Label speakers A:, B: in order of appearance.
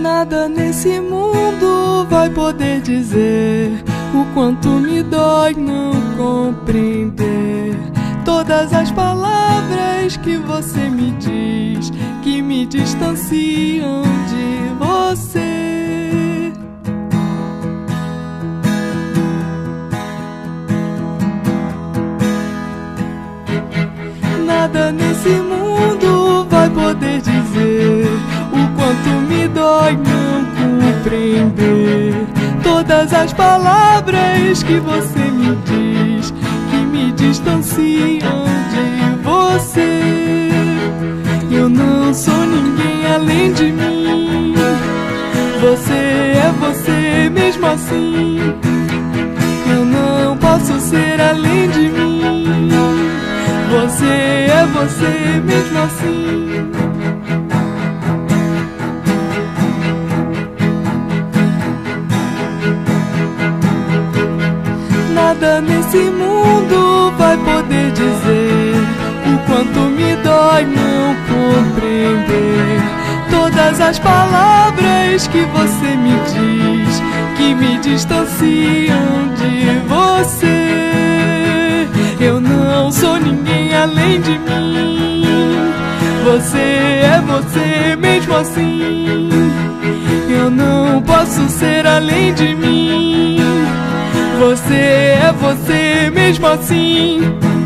A: Nada nesse mundo vai poder dizer o quanto me dói não compreender todas as palavras que você me diz, que me distanciam de você. Nada nesse mundo vai poder dizer o quanto me dói não compreender todas as palavras que você me diz, que me distanciam de você. Eu não sou ninguém além de mim, você é você mesmo assim. Eu não posso ser além de mim, você é você mesmo assim. Nada nesse mundo vai poder dizer o quanto me dói não compreender todas as palavras que você me diz, que me distanciam de você. Eu não sou ninguém além de mim, você é você mesmo assim. Eu não posso ser além de mim, você é você mesmo assim.